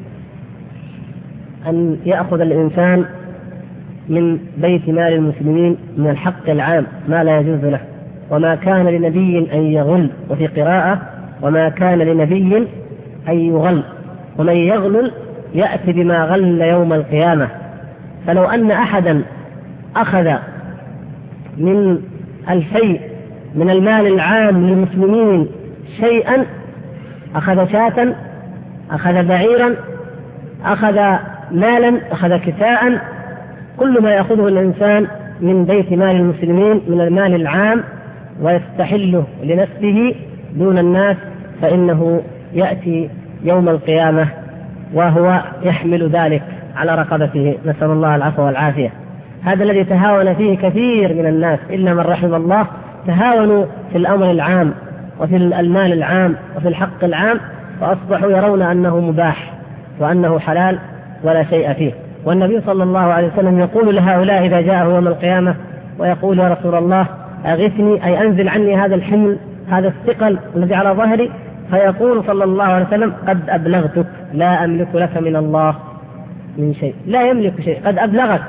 أن يأخذ الإنسان من بيت مال المسلمين من الحق العام ما لا يجوز له، وما كان لنبي أن يغل، وفي قراءة وما كان لنبي أن يغل، ومن يغلل يأتي بما غل يوم القيامة. فلو أن أحدا أخذ من الشيء من المال العام للمسلمين شيئا، أخذ شاة، أخذ بعيرا، أخذ مالا، أخذ كساء، كل ما يأخذه الإنسان من بيت مال المسلمين من المال العام ويستحله لنفسه دون الناس، فإنه يأتي يوم القيامة وهو يحمل ذلك على رقبته، نسأل الله العفو والعافية. هذا الذي تهاون فيه كثير من الناس إلا من رحم الله، تهاونوا في الأمر العام وفي المال العام وفي الحق العام، فأصبحوا يرون أنه مباح وأنه حلال ولا شيء فيه. والنبي صلى الله عليه وسلم يقول لهؤلاء إذا جاءه يوم القيامة ويقول يا رسول الله أغثني، أي أنزل عني هذا الحمل، هذا الثقل الذي على ظهري، فيقول صلى الله عليه وسلم قد أبلغتك لا أملك لك من الله من شيء. لا يملك شيء، قد أبلغك.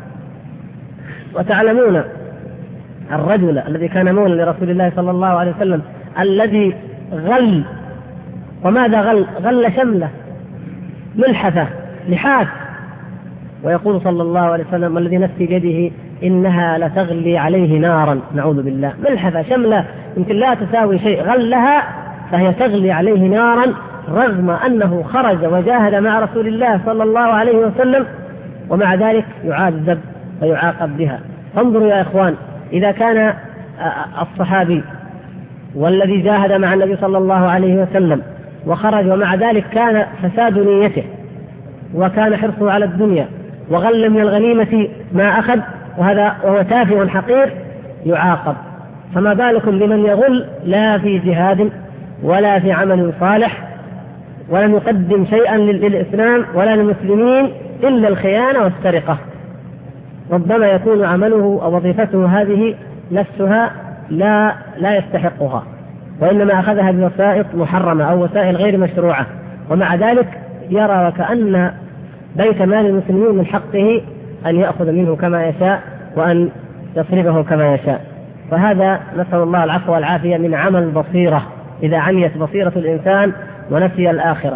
وتعلمون الرجل الذي كان مولا لرسول الله صلى الله عليه وسلم الذي غل، وماذا غل؟ غل شملة ملحفة لحاف، ويقول صلى الله عليه وسلم والذي نفسي بيده إنها لتغلي عليه نارا، نعوذ بالله. ملحفة شملة يمكن لا تساوي شيء، غلها فهي تغلي عليه نارا، رغم أنه خرج وجاهد مع رسول الله صلى الله عليه وسلم، ومع ذلك يعذب ويعاقب بها. انظروا يا إخوان، إذا كان الصحابي والذي جاهد مع النبي صلى الله عليه وسلم وخرج ومع ذلك كان فساد نيته وكان حرصه على الدنيا وغل من الغنيمة ما أخذ، وهو تافه حقير، يعاقب. فما بالكم بمن يغل لا في جهاد ولا في عمل صالح ولم يقدم شيئا للإسلام ولا للمسلمين إلا الخيانة والسرقة. ربما يكون عمله أو وظيفته هذه نفسها لا يستحقها، وإنما أخذها بوسائط محرمة أو وسائل غير مشروعة، ومع ذلك يرى وكأن بيت مال المسلمين من حقه أن يأخذ منه كما يشاء وأن يصرفه كما يشاء. فهذا نسأل الله العفو والعافية من عمل البصيرة، إذا عميت بصيرة الإنسان ونسي الآخرة.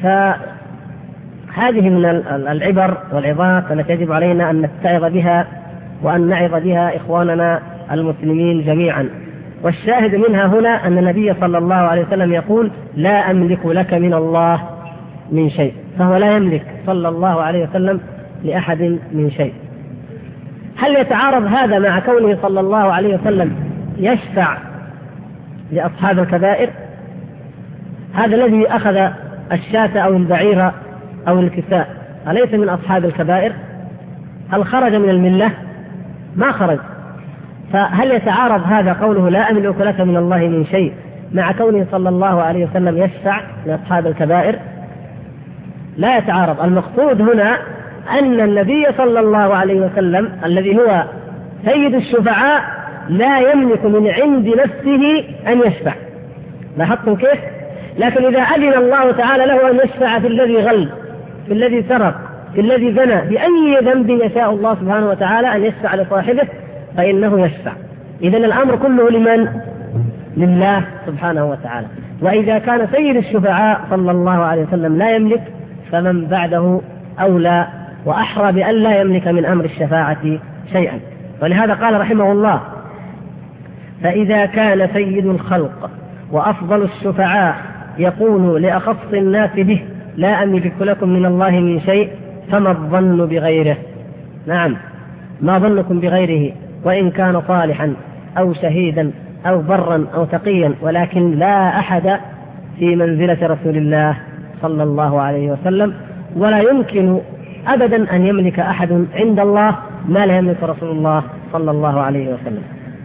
فهذه من العبر والعظات التي يجب علينا أن نتعظ بها وأن نعظ بها إخواننا المسلمين جميعا. والشاهد منها هنا أن النبي صلى الله عليه وسلم يقول: لا أملك لك من الله من شيء، فهو لا يملك صلى الله عليه وسلم لأحد من شيء. هل يتعارض هذا مع كونه صلى الله عليه وسلم يشفع لأصحاب الكبائر؟ هذا الذي أخذ الشاة أو البعير أو الكساء أليس من أصحاب الكبائر؟ هل خرج من الملة؟ ما خرج. فهل يتعارض هذا قوله لا أملك لك من الله من شيء مع كونه صلى الله عليه وسلم يشفع لأصحاب الكبائر؟ لا يتعارض. المقصود هنا أن النبي صلى الله عليه وسلم الذي هو سيد الشفعاء لا يملك من عند نفسه أن يشفع. لاحظتم كيف؟ لكن إذا أذن الله تعالى له أن يشفع في الذي غل، في الذي سرق، في الذي زنى، بأي ذنب يشاء الله سبحانه وتعالى أن يشفع لصاحبه فإنه يشفع. إذن الأمر كله لمن؟ لله سبحانه وتعالى. وإذا كان سيد الشفعاء صلى الله عليه وسلم لا يملك، فمن بعده أولى وأحرى بأن لا يملك من أمر الشفاعة شيئا. ولهذا قال رحمه الله: فإذا كان سيد الخلق وأفضل الشفعاء يقول لأخص الناس به لا أملك لكم من الله من شيء، فما الظن بغيره؟ نعم، ما ظنكم بغيره وإن كان صالحا أو شهيدا أو برا أو تقيا، ولكن لا أحد في منزلة رسول الله صلى الله عليه وسلم، ولا يمكن أبدا أن يملك أحد عند الله ما لا يملك رسول الله صلى الله عليه وسلم.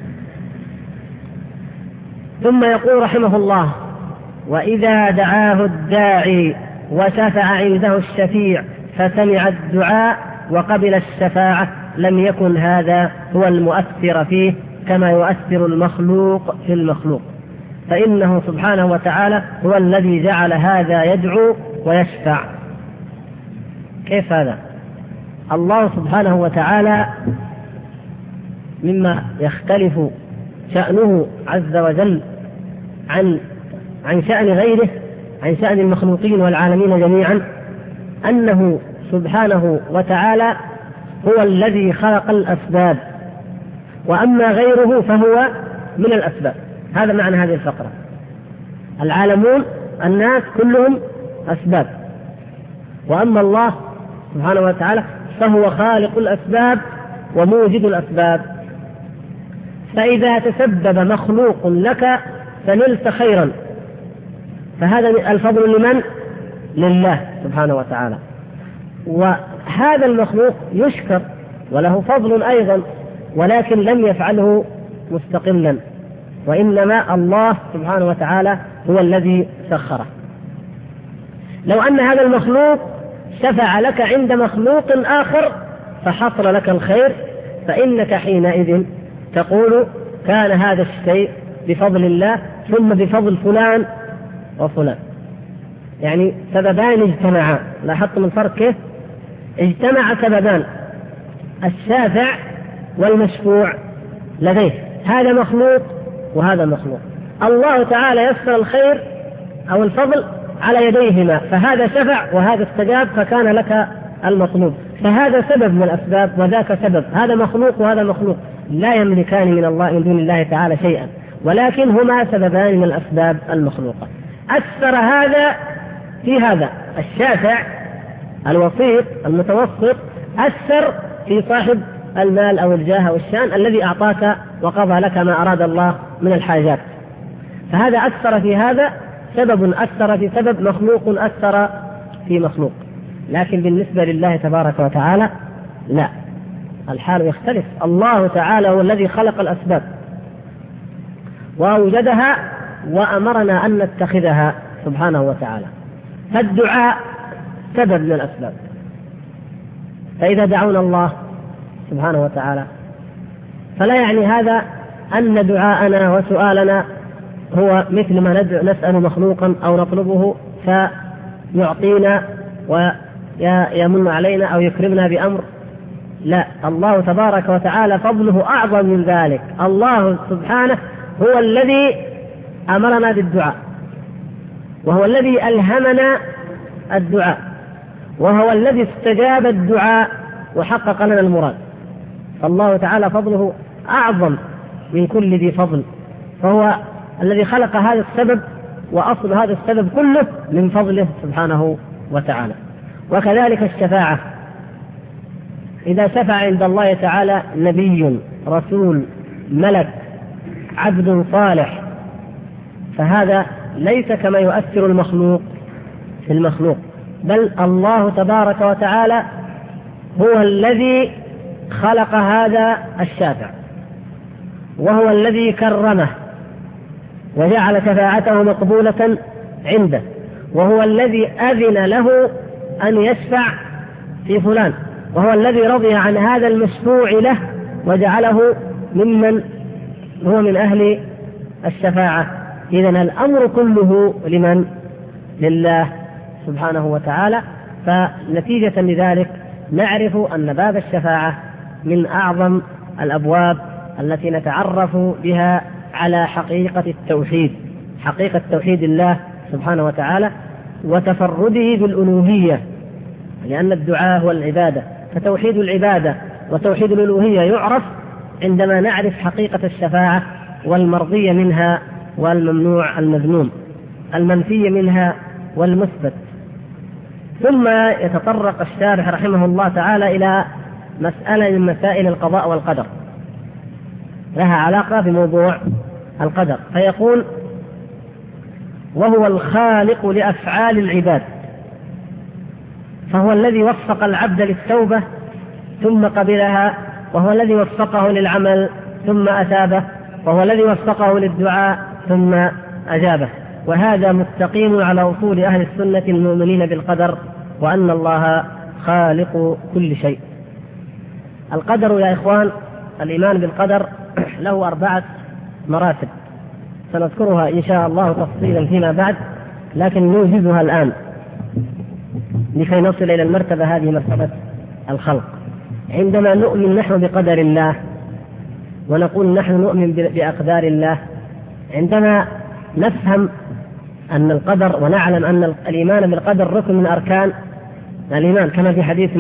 ثم يقول رحمه الله: وإذا دعاه الداعي وشفع عنده الشفيع فسمع الدعاء وقبل الشفاعة لم يكن هذا هو المؤثر فيه كما يؤثر المخلوق في المخلوق، فإنه سبحانه وتعالى هو الذي جعل هذا يدعو ويشفع. كيف هذا؟ الله سبحانه وتعالى مما يختلف شأنه عز وجل عن شأن غيره، عن شأن المخلوقين والعالمين جميعا، أنه سبحانه وتعالى هو الذي خلق الأسباب، وأما غيره فهو من الأسباب. هذا معنى هذه الفقرة. العالمون الناس كلهم أسباب، وأما الله سبحانه وتعالى فهو خالق الأسباب وموجد الأسباب. فإذا تسبب مخلوق لك فنلت خيرا، فهذا الفضل لمن؟ لله سبحانه وتعالى. وهذا المخلوق يشكر وله فضل أيضا، ولكن لم يفعله مستقلا، وإنما الله سبحانه وتعالى هو الذي سخره. لو أن هذا المخلوق شفع لك عند مخلوق آخر فحصل لك الخير، فإنك حينئذ تقول كان هذا الشيء بفضل الله ثم بفضل فلان وفلان، يعني سببان اجتمعا. لاحظتم الفرق كيف؟ اجتمع سببان، الشافع والمشفوع لديه، هذا مخلوق وهذا مخلوق. الله تعالى يسر الخير أو الفضل على يديهما، فهذا شفع وهذا استجاب فكان لك المطلوب، فهذا سبب من الأسباب وذاك سبب. هذا مخلوق وهذا مخلوق، لا يملكان من الله من دون الله تعالى شيئا، ولكن هما سببان من الأسباب المخلوقة. أثر هذا في هذا، الشافع الوسيط المتوسط أثر في صاحب المال أو الجاه أو الشان الذي أعطاك وقضى لك ما أراد الله من الحاجات، فهذا أثر في هذا، سبب أثر في سبب، مخلوق أثر في مخلوق. لكن بالنسبة لله تبارك وتعالى لا، الحال يختلف. الله تعالى هو الذي خلق الأسباب وأوجدها وأمرنا أن نتخذها سبحانه وتعالى، فالدعاء سبب من الأسباب. فإذا دعونا الله سبحانه وتعالى فلا يعني هذا أن دعاءنا وسؤالنا هو مثل ما نسأل مخلوقا أو نطلبه فيعطينا ويمن علينا أو يكرمنا بأمر. لا، الله تبارك وتعالى فضله أعظم من ذلك. الله سبحانه هو الذي أمرنا بالدعاء، وهو الذي ألهمنا الدعاء، وهو الذي استجاب الدعاء وحقق لنا المراد. فالله تعالى فضله أعظم من كل ذي فضل، فهو الذي خلق هذا السبب، وأصل هذا السبب كله من فضله سبحانه وتعالى. وكذلك الشفاعة، إذا شفع عند الله تعالى نبي، رسول، ملك، عبد صالح، فهذا ليس كما يؤثر المخلوق في المخلوق، بل الله تبارك وتعالى هو الذي خلق هذا الشافع، وهو الذي كرمه وجعل شفاعته مقبولة عنده، وهو الذي أذن له أن يشفع في فلان، وهو الذي رضي عن هذا المشفوع له وجعله ممن هو من أهل الشفاعة. إذن الأمر كله لمن؟ لله سبحانه وتعالى. فنتيجة لذلك نعرف أن باب الشفاعة من أعظم الأبواب التي نتعرف بها على حقيقة التوحيد، حقيقة توحيد الله سبحانه وتعالى وتفرده بالألوهية، لأن الدعاء هو العبادة، فتوحيد العبادة وتوحيد الألوهية يعرف عندما نعرف حقيقة الشفاعة والمرضية منها والممنوع المذموم، المنفي منها والمثبت. ثم يتطرق الشارح رحمه الله تعالى إلى مسألة من مسائل القضاء والقدر لها علاقة بموضوع القدر، فيقول: وهو الخالق لأفعال العباد، فهو الذي وفق العبد للتوبة ثم قبلها، وهو الذي وفقه للعمل ثم أثابه، وهو الذي وفقه للدعاء ثم أجابه. وهذا مستقيم على أصول أهل السنة المؤمنين بالقدر، وأن الله خالق كل شيء. القدر يا إخوان، الإيمان بالقدر له 4 مراتب سنذكرها إن شاء الله تفصيلا فيما بعد، لكن نوجزها الآن لكي نصل إلى المرتبة هذه، مرتبة الخلق. عندما نؤمن نحن بقدر الله ونقول نحن نؤمن بأقدار الله، عندما نفهم أن القدر ونعلم أن الإيمان بالقدر ركن من أركان الإيمان، كما في حديث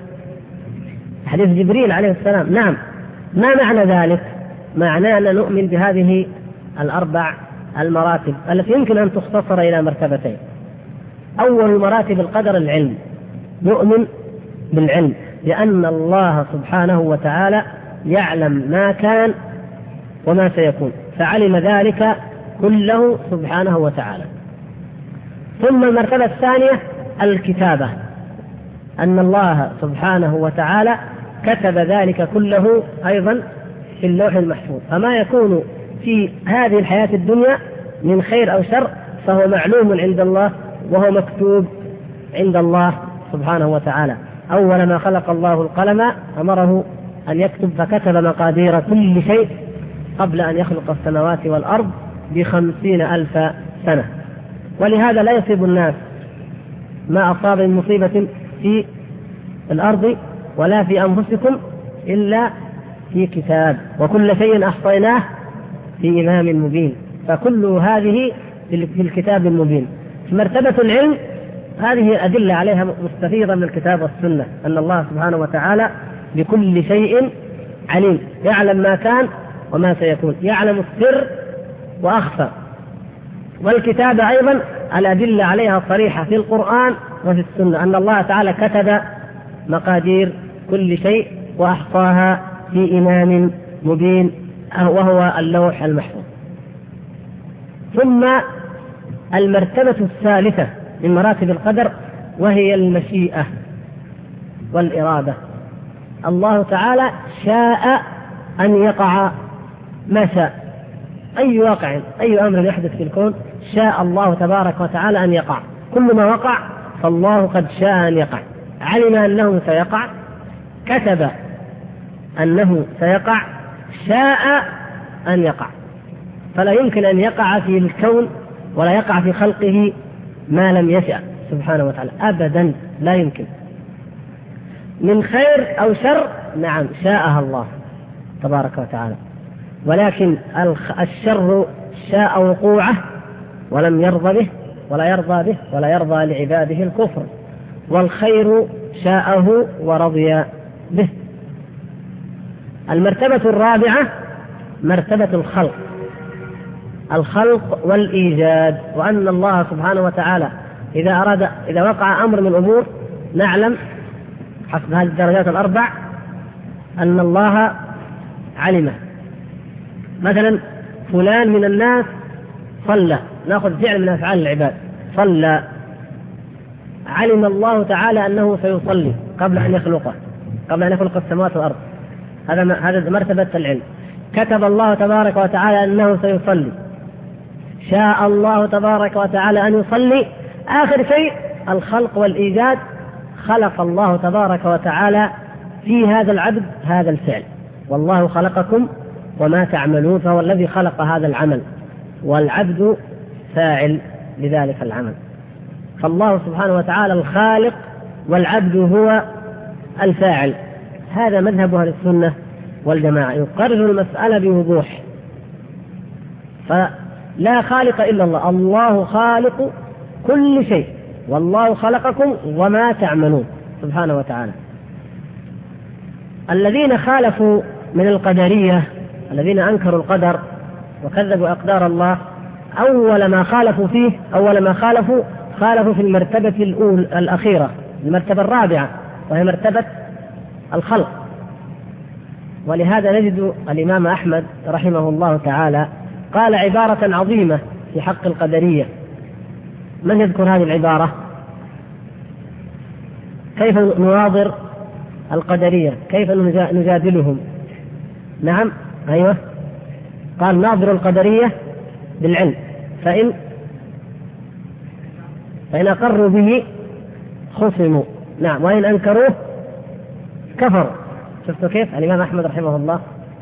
حديث جبريل عليه السلام. نعم، ما معنى ذلك؟ معناه أن نؤمن بهذه 4 المراتب التي يمكن أن تختصر إلى مرتبتين. أول مراتب القدر العلم، نؤمن بالعلم، لأن الله سبحانه وتعالى يعلم ما كان وما سيكون، فعلم ذلك كله سبحانه وتعالى. ثم المرتبة الثانية الكتابة، أن الله سبحانه وتعالى كتب ذلك كله أيضا في اللوح المحفوظ، فما يكون في هذه الحياة الدنيا من خير أو شر فهو معلوم عند الله وهو مكتوب عند الله سبحانه وتعالى. أول ما خلق الله القلم أمره أن يكتب، فكتب مقادير كل شيء قبل أن يخلق السماوات والأرض ب50,000 سنة. ولهذا لا يصيب الناس ما أصاب من مصيبة في الأرض ولا في أنفسكم إلا في كتاب، وكل شيء أحصيناه في إمام مبين. فكل هذه في الكتاب المبين. مرتبة العلم هذه أدلة عليها مستفيضة من الكتاب والسنة، أن الله سبحانه وتعالى بكل شيء عليم، يعلم ما كان وما سيكون، يعلم السر وأخفى. والكتاب أيضا الأدلة عليها صريحة في القرآن وفي السنة، أن الله تعالى كتب مقادير كل شيء وأحصاها في إمام مبين وهو اللوح المحفوظ. ثم المرتبة الثالثة من مراتب القدر وهي المشيئة والإرادة. الله تعالى شاء أن يقع ما شاء، أي واقع أي أمر يحدث في الكون شاء الله تبارك وتعالى أن يقع، كل ما وقع فالله قد شاء أن يقع، علم أنه سيقع، كتب أنه سيقع، شاء أن يقع. فلا يمكن أن يقع في الكون ولا يقع في خلقه ما لم يشأ سبحانه وتعالى أبدا، لا يمكن. من خير أو شر نعم شاءها الله تبارك وتعالى، ولكن الشر شاء وقوعه ولم يرضى به ولا يرضى به ولا يرضى لعباده الكفر، والخير شاءه ورضي به. المرتبة الرابعة مرتبة الخلق والإيجاد، وأن الله سبحانه وتعالى إذا وقع أمر من الأمور نعلم حسب هذه الدرجات الأربع أن الله علمه. مثلا فلان من الناس صلى، نأخذ فعل من أفعال العباد، صلى، علم الله تعالى أنه سيصلي قبل أن يخلق السماوات والأرض، هذا مرتبة العلم. كتب الله تبارك وتعالى أنه سيصلي، شاء الله تبارك وتعالى أن يصلي. آخر شيء الخلق والإيجاد، خلق الله تبارك وتعالى في هذا العبد هذا الفعل، والله خلقكم وما تعملون، فهو الذي خلق هذا العمل والعبد فاعل لذلك العمل. فالله سبحانه وتعالى الخالق والعبد هو الفاعل. هذا مذهب أهل السنة والجماعة، يقرر المسألة بوضوح. فلا خالق إلا الله، الله خالق كل شيء، والله خلقكم وما تعملون سبحانه وتعالى. الذين خالفوا من القدرية، الذين أنكروا القدر وكذبوا أقدار الله، أول ما خالفوا في المرتبة الأخيرة، المرتبة الرابعة، وهي مرتبة الخلق. ولهذا نجد الإمام أحمد رحمه الله تعالى قال عبارة عظيمة في حق القدرية. من يذكر هذه العبارة؟ كيف نناظر القدرية؟ كيف نجادلهم؟ نعم أيوة، قال ناظر القدرية بالعلم، فإن أقروا به خصموا، نعم، وإن أنكروه كفروا. شفتوا كيف الإمام أحمد رحمه الله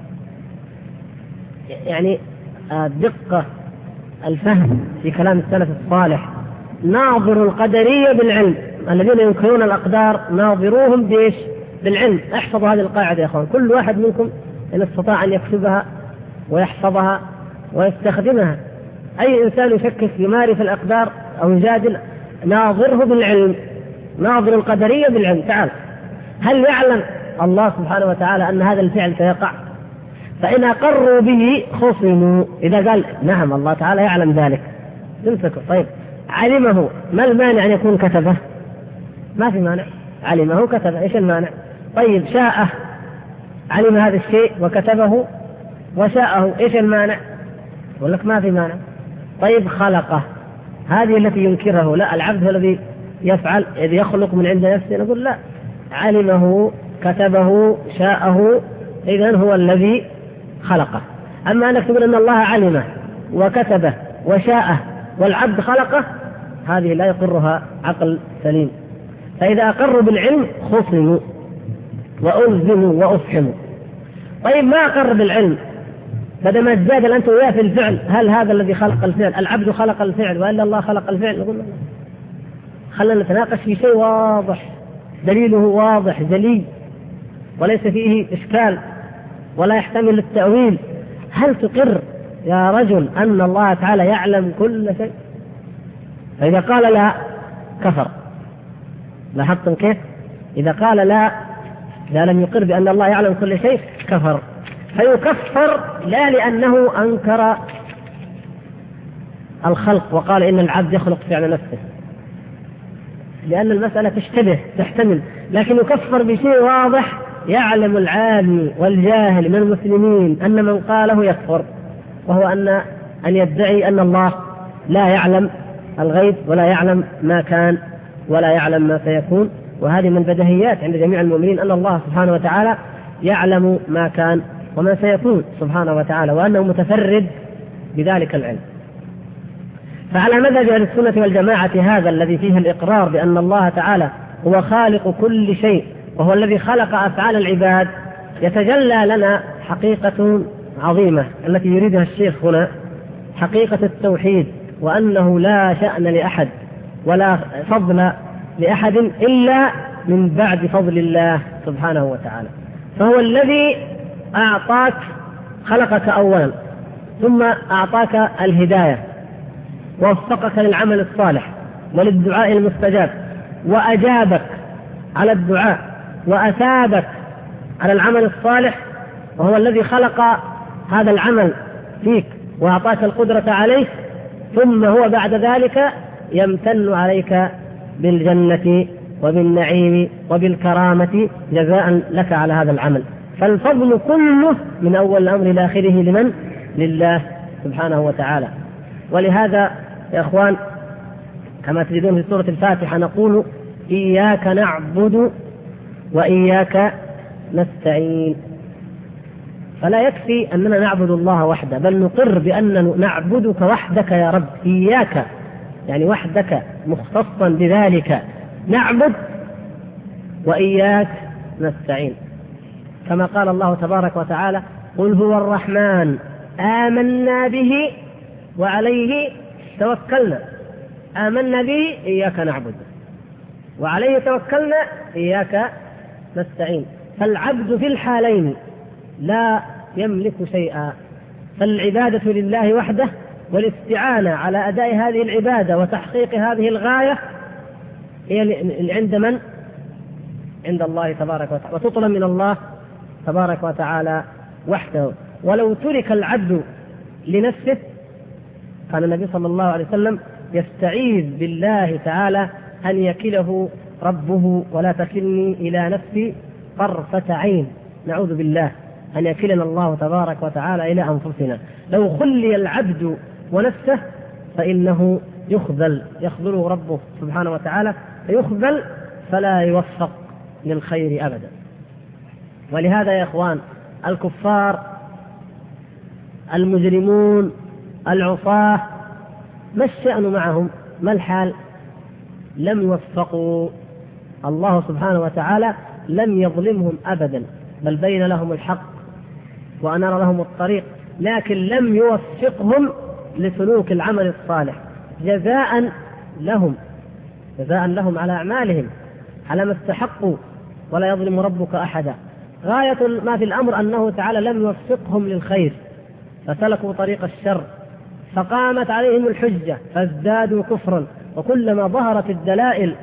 يعني دقة الفهم في كلام السلف الصالح. ناظر القدرية بالعلم، الذين ينكرون الأقدار ناظروهم بإيش؟ بالعلم. احفظوا هذه القاعدة يا أخوان، كل واحد منكم إن استطاع أن يكتبها ويحفظها ويستخدمها. أي إنسان يفكر يمارس الأقدار أو يجادل ناظره بالعلم، ناظر القدرية بالعلم. تعال، هل يعلم الله سبحانه وتعالى أن هذا الفعل سيقع؟ فإن أقروا به خصموا. إذا قال نعم الله تعالى يعلم ذلك تمسكوا. طيب علمه، ما المانع أن يكون كتبه؟ ما في مانع، علمه كتبه، إيش المانع؟ طيب شاءه، علم هذا الشيء وكتبه وشاءه، إيش المانع؟ يقول لك ما في مانع. طيب خلقه، هذه التي ينكره، لا العبد هو الذي يفعل، إذ يخلق من عند نفسه، نقول لا، علمه كتبه شاءه، إذن هو الذي خلقه. أما أنك تقول أن الله علمه وكتبه وشاءه والعبد خلقه، هذه لا يقرها عقل سليم. فإذا أقروا بالعلم خصموا وألزموا وأفحموا. طيب ما أقر بالعلم، بدل ما تجادل أنت وياه في الفعل، هل هذا الذي خلق الفعل؟ العبد خلق الفعل وإلا الله خلق الفعل؟ نقول لا، خلنا نتناقش في شيء واضح، دليله واضح جلي وليس فيه إشكال ولا يحتمل التأويل. هل تقر يا رجل أن الله تعالى يعلم كل شيء؟ فإذا قال لا كفر. لاحظتم كيف؟ إذا قال لا، إذا لم يقر بأن الله يعلم كل شيء كفر. فيكفر لا لأنه أنكر الخلق وقال إن العبد يخلق فعل نفسه، لأن المسألة تشتبه تحتمل، لكن يكفر بشيء واضح يعلم العالم والجاهل من المسلمين أن من قاله يكفر، وهو أن يدعي أن الله لا يعلم الغيب ولا يعلم ما كان ولا يعلم ما سيكون. وهذه من بديهيات عند جميع المؤمنين أن الله سبحانه وتعالى يعلم ما كان وما سيكون سبحانه وتعالى، وأنه متفرد بذلك العلم. فعلى مذهب أهل السنة والجماعة هذا الذي فيه الإقرار بأن الله تعالى هو خالق كل شيء وهو الذي خلق أفعال العباد، يتجلى لنا حقيقة عظيمة التي يريدها الشيخ هنا، حقيقة التوحيد، وأنه لا شأن لأحد ولا فضل لأحد إلا من بعد فضل الله سبحانه وتعالى. فهو الذي أعطاك، خلقك أولا ثم أعطاك الهداية ووفقك للعمل الصالح وللدعاء المستجاب، وأجابك على الدعاء وأثابك على العمل الصالح، وهو الذي خلق هذا العمل فيك وأعطاك القدرة عليه، ثم هو بعد ذلك يمتن عليك بالجنة وبالنعيم وبالكرامة جزاء لك على هذا العمل. فالفضل كله من أول الأمر إلى آخره لمن؟ لله سبحانه وتعالى. ولهذا يا أخوان كما تجدون في سورة الفاتحة نقول إياك نعبد وإياك نستعين. فلا يكفي أننا نعبد الله وحده، بل نقر بأننا نعبدك وحدك يا رب، إياك يعني وحدك مختصا بذلك نعبد، وإياك نستعين، كما قال الله تبارك وتعالى قل هو الرحمن آمنا به وعليه توكلنا. آمنا به إياك نعبد، وعليه توكلنا إياك نستعين. فالعبد في الحالين لا يملك شيئا، فالعبادة لله وحده، والاستعانة على أداء هذه العبادة وتحقيق هذه الغاية هي عند من؟ عند الله تبارك وتعالى، وتطلب من الله تبارك وتعالى وحده. ولو ترك العبد لنفسه كان النبي صلى الله عليه وسلم يستعيذ بالله تعالى أن يكله ربه ولا تكلني إلى نفسي طرفة عين، نعوذ بالله أن يكلنا الله تبارك وتعالى إلى أنفسنا. لو خلي العبد ونفسه فإنه يخذله ربه سبحانه وتعالى، فيخذل فلا يوفق للخير أبدا. ولهذا يا إخوان الكفار المجرمون العصاة ما الشأن معهم؟ ما الحال؟ لم يوفقوا، الله سبحانه وتعالى لم يظلمهم أبدا، بل بين لهم الحق وأنار لهم الطريق، لكن لم يوفقهم لسلوك العمل الصالح جزاء لهم على أعمالهم على ما استحقوا، ولا يظلم ربك أحدا. غاية ما في الأمر أنه تعالى لم يوفقهم للخير فسلكوا طريق الشر، فقامت عليهم الحجة فازدادوا كفرا، وكلما ظهرت الدلائل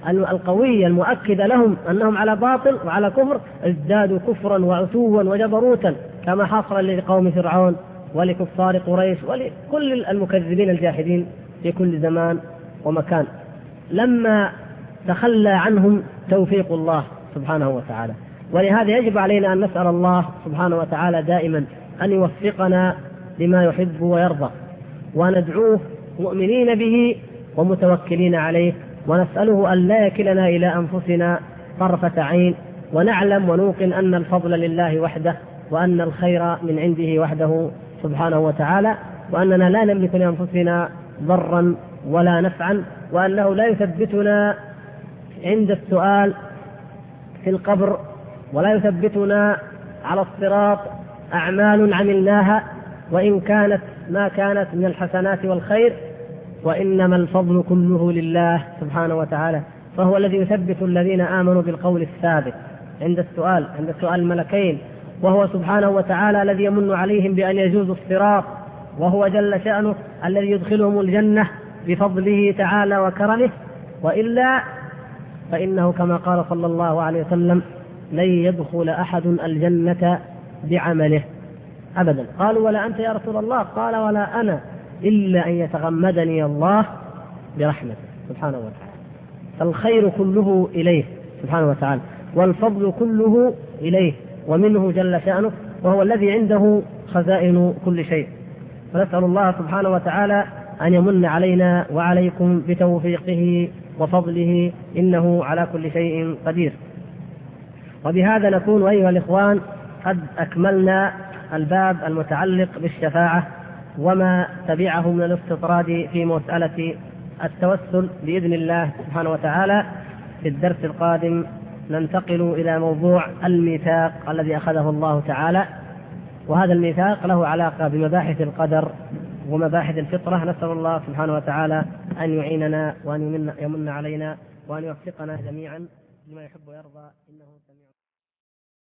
القوية المؤكدة لهم أنهم على باطل وعلى كفر ازدادوا كفرا وعتوا وجبروتا، كما حصل لقوم فرعون ولكفار قريش ولكل المكذبين الجاحدين في كل زمان ومكان، لما تخلى عنهم توفيق الله سبحانه وتعالى. ولهذا يجب علينا أن نسأل الله سبحانه وتعالى دائما أن يوفقنا لما يحب ويرضى، وندعوه مؤمنين به ومتوكلين عليه، ونسأله أن لا يكلنا إلى أنفسنا طرفة عين، ونعلم ونوقن أن الفضل لله وحده، وأن الخير من عنده وحده سبحانه وتعالى، وأننا لا نملك لأنفسنا ضرا ولا نفعا، وأنه لا يثبتنا عند السؤال في القبر، ولا يثبتنا على الصراط أعمال عملناها وإن كانت ما كانت من الحسنات والخير، وإنما الفضل كله لله سبحانه وتعالى. فهو الذي يثبت الذين آمنوا بالقول الثابت عند سؤال الملكين، وهو سبحانه وتعالى الذي يمن عليهم بأن يجوزوا الصراط، وهو جل شأنه الذي يدخلهم الجنة بفضله تعالى وكرمه، وإلا فإنه كما قال صلى الله عليه وسلم لن يدخل أحد الجنة بعمله أبدا. قالوا ولا أنت يا رسول الله؟ قال ولا أنا إلا أن يتغمدني الله برحمته سبحانه وتعالى. فالخير كله إليه سبحانه وتعالى، والفضل كله إليه ومنه جل شأنه، وهو الذي عنده خزائن كل شيء. فنسأل الله سبحانه وتعالى أن يمن علينا وعليكم بتوفيقه وفضله، إنه على كل شيء قدير. وبهذا نكون أيها الإخوان قد أكملنا الباب المتعلق بالشفاعة وما تبعه من الاستطراد في مسألة التوسل بإذن الله سبحانه وتعالى. في الدرس القادم ننتقل إلى موضوع الميثاق الذي أخذه الله تعالى، وهذا الميثاق له علاقة بمباحث القدر ومباحث الفطرة. نسأل الله سبحانه وتعالى أن يعيننا وأن يمن علينا وأن يوفقنا جميعا لما يحب ويرضى، إنه سميع